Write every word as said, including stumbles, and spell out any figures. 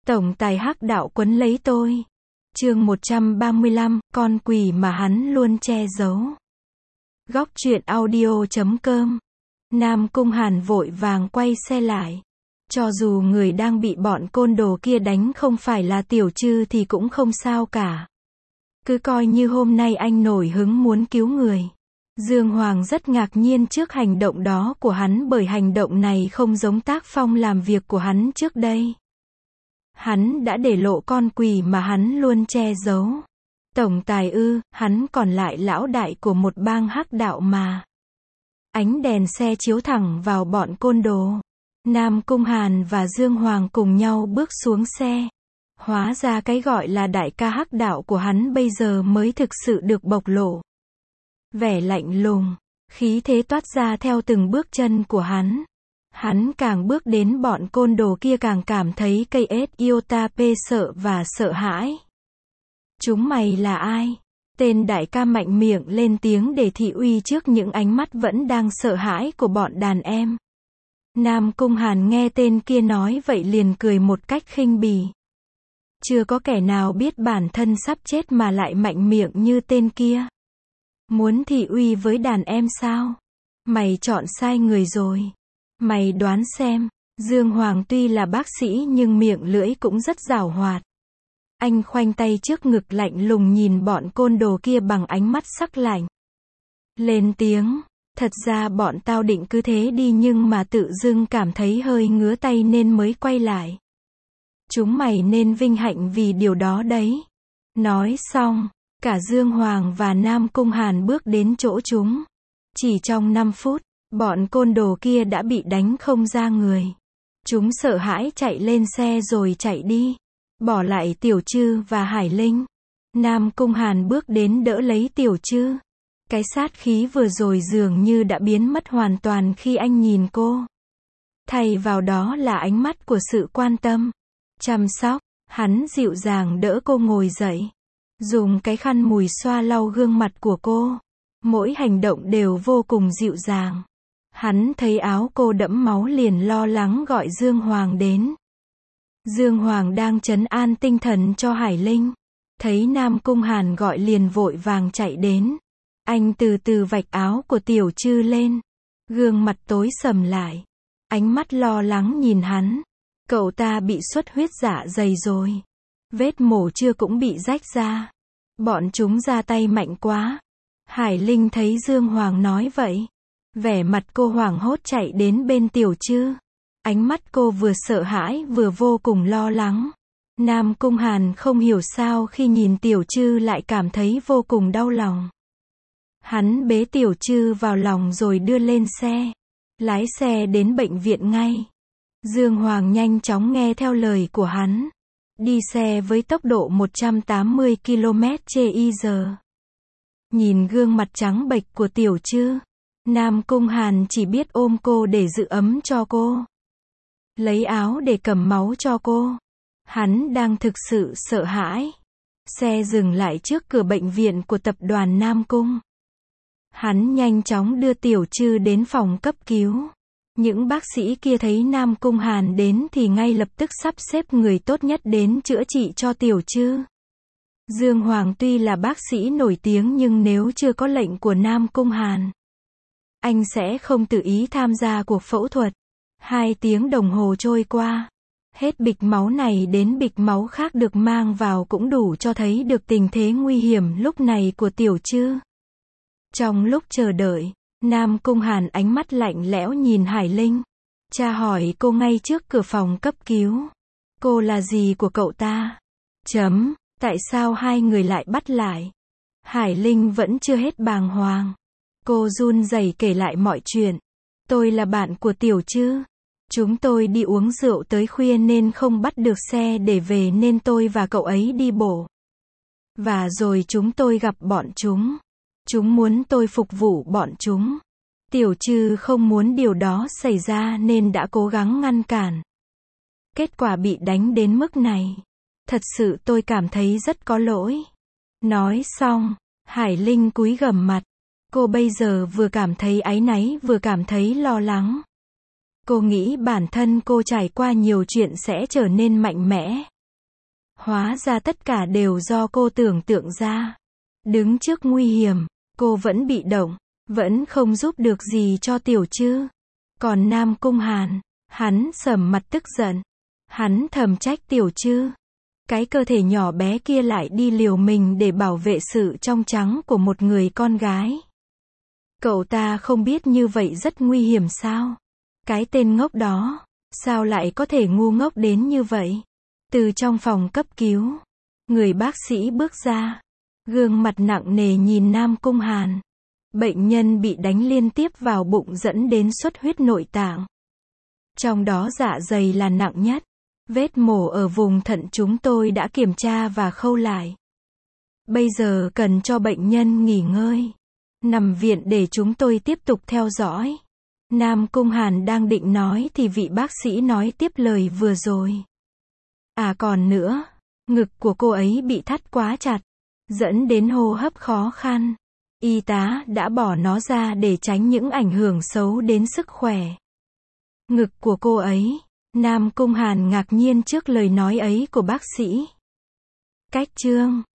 Tổng tài hắc đạo quấn lấy tôi. Chương một trăm ba mươi lăm, con quỷ mà hắn luôn che giấu. Góc truyện audio chấm com. Nam Cung Hàn vội vàng quay xe lại. Cho dù người đang bị bọn côn đồ kia đánh không phải là Tiểu Trư thì cũng không sao cả. Cứ coi như hôm nay anh nổi hứng muốn cứu người. Dương Hoàng rất ngạc nhiên trước hành động đó của hắn, bởi hành động này không giống tác phong làm việc của hắn trước đây. Hắn đã để lộ con quỷ mà hắn luôn che giấu. Tổng tài ư, hắn còn lại lão đại của một bang hắc đạo mà. Ánh đèn xe chiếu thẳng vào bọn côn đồ. Nam Cung Hàn và Dương Hoàng cùng nhau bước xuống xe. Hóa ra cái gọi là đại ca hắc đạo của hắn bây giờ mới thực sự được bộc lộ. Vẻ lạnh lùng, khí thế toát ra theo từng bước chân của hắn. Hắn càng bước đến bọn côn đồ kia càng cảm thấy cây ết iota p sợ và sợ hãi. Chúng mày là ai? Tên đại ca mạnh miệng lên tiếng để thị uy trước những ánh mắt vẫn đang sợ hãi của bọn đàn em. Nam Cung Hàn nghe tên kia nói vậy liền cười một cách khinh bỉ. Chưa có kẻ nào biết bản thân sắp chết mà lại mạnh miệng như tên kia. Muốn thị uy với đàn em sao? Mày chọn sai người rồi. Mày đoán xem. Dương Hoàng tuy là bác sĩ nhưng miệng lưỡi cũng rất giảo hoạt. Anh khoanh tay trước ngực lạnh lùng nhìn bọn côn đồ kia bằng ánh mắt sắc lạnh. Lên tiếng. Thật ra bọn tao định cứ thế đi nhưng mà tự dưng cảm thấy hơi ngứa tay nên mới quay lại. Chúng mày nên vinh hạnh vì điều đó đấy. Nói xong, cả Dương Hoàng và Nam Cung Hàn bước đến chỗ chúng. Chỉ trong năm phút, bọn côn đồ kia đã bị đánh không ra người. Chúng sợ hãi chạy lên xe rồi chạy đi. Bỏ lại Tiểu Trư và Hải Linh. Nam Cung Hàn bước đến đỡ lấy Tiểu Trư. Cái sát khí vừa rồi dường như đã biến mất hoàn toàn khi anh nhìn cô. Thay vào đó là ánh mắt của sự quan tâm, chăm sóc. Hắn dịu dàng đỡ cô ngồi dậy. Dùng cái khăn mùi xoa lau gương mặt của cô. Mỗi hành động đều vô cùng dịu dàng. Hắn thấy áo cô đẫm máu liền lo lắng gọi Dương Hoàng đến. Dương Hoàng đang trấn an tinh thần cho Hải Linh. Thấy Nam Cung Hàn gọi liền vội vàng chạy đến. Anh từ từ vạch áo của Tiểu Trư lên. Gương mặt tối sầm lại. Ánh mắt lo lắng nhìn hắn. Cậu ta bị xuất huyết dạ dày rồi. Vết mổ chưa cũng bị rách ra. Bọn chúng ra tay mạnh quá. Hải Linh thấy Dương Hoàng nói vậy. Vẻ mặt cô hoảng hốt chạy đến bên Tiểu Trư. Ánh mắt cô vừa sợ hãi vừa vô cùng lo lắng. Nam Cung Hàn không hiểu sao khi nhìn Tiểu Trư lại cảm thấy vô cùng đau lòng. Hắn bế Tiểu Trư vào lòng rồi đưa lên xe. Lái xe đến bệnh viện ngay. Dương Hoàng nhanh chóng nghe theo lời của hắn. Đi xe với tốc độ một trăm tám mươi ki lô mét trên giờ. Nhìn gương mặt trắng bệch của Tiểu Trư, Nam Cung Hàn chỉ biết ôm cô để giữ ấm cho cô. Lấy áo để cầm máu cho cô. Hắn đang thực sự sợ hãi. Xe dừng lại trước cửa bệnh viện của tập đoàn Nam Cung. Hắn nhanh chóng đưa Tiểu Trư đến phòng cấp cứu. Những bác sĩ kia thấy Nam Cung Hàn đến thì ngay lập tức sắp xếp người tốt nhất đến chữa trị cho Tiểu Trư. Dương Hoàng tuy là bác sĩ nổi tiếng nhưng nếu chưa có lệnh của Nam Cung Hàn, anh sẽ không tự ý tham gia cuộc phẫu thuật. Hai tiếng đồng hồ trôi qua. Hết bịch máu này đến bịch máu khác được mang vào cũng đủ cho thấy được tình thế nguy hiểm lúc này của Tiểu Trư. Trong lúc chờ đợi, Nam Cung Hàn ánh mắt lạnh lẽo nhìn Hải Linh. Cha hỏi cô ngay trước cửa phòng cấp cứu. Cô là gì của cậu ta? Chấm, tại sao hai người lại bắt lại? Hải Linh vẫn chưa hết bàng hoàng. Cô run rẩy kể lại mọi chuyện. Tôi là bạn của Tiểu Trư. Chúng tôi đi uống rượu tới khuya nên không bắt được xe để về nên tôi và cậu ấy đi bộ. Và rồi chúng tôi gặp bọn chúng. Chúng muốn tôi phục vụ bọn chúng. Tiểu Trư không muốn điều đó xảy ra nên đã cố gắng ngăn cản. Kết quả bị đánh đến mức này. Thật sự tôi cảm thấy rất có lỗi. Nói xong, Hải Linh cúi gằm mặt. Cô bây giờ vừa cảm thấy áy náy vừa cảm thấy lo lắng. Cô nghĩ bản thân cô trải qua nhiều chuyện sẽ trở nên mạnh mẽ. Hóa ra tất cả đều do cô tưởng tượng ra. Đứng trước nguy hiểm, cô vẫn bị động, vẫn không giúp được gì cho Tiểu Trư. Còn Nam Cung Hàn, hắn sầm mặt tức giận. Hắn thầm trách Tiểu Trư. Cái cơ thể nhỏ bé kia lại đi liều mình để bảo vệ sự trong trắng của một người con gái. Cậu ta không biết như vậy rất nguy hiểm sao? Cái tên ngốc đó, sao lại có thể ngu ngốc đến như vậy? Từ trong phòng cấp cứu, người bác sĩ bước ra, gương mặt nặng nề nhìn Nam Cung Hàn. Bệnh nhân bị đánh liên tiếp vào bụng dẫn đến xuất huyết nội tạng. Trong đó dạ dày là nặng nhất. Vết mổ ở vùng thận chúng tôi đã kiểm tra và khâu lại. Bây giờ cần cho bệnh nhân nghỉ ngơi, nằm viện để chúng tôi tiếp tục theo dõi. Nam Cung Hàn đang định nói thì vị bác sĩ nói tiếp lời vừa rồi. À còn nữa, ngực của cô ấy bị thắt quá chặt, dẫn đến hô hấp khó khăn. Y tá đã bỏ nó ra để tránh những ảnh hưởng xấu đến sức khỏe. Ngực của cô ấy. Nam Cung Hàn ngạc nhiên trước lời nói ấy của bác sĩ. Cách chương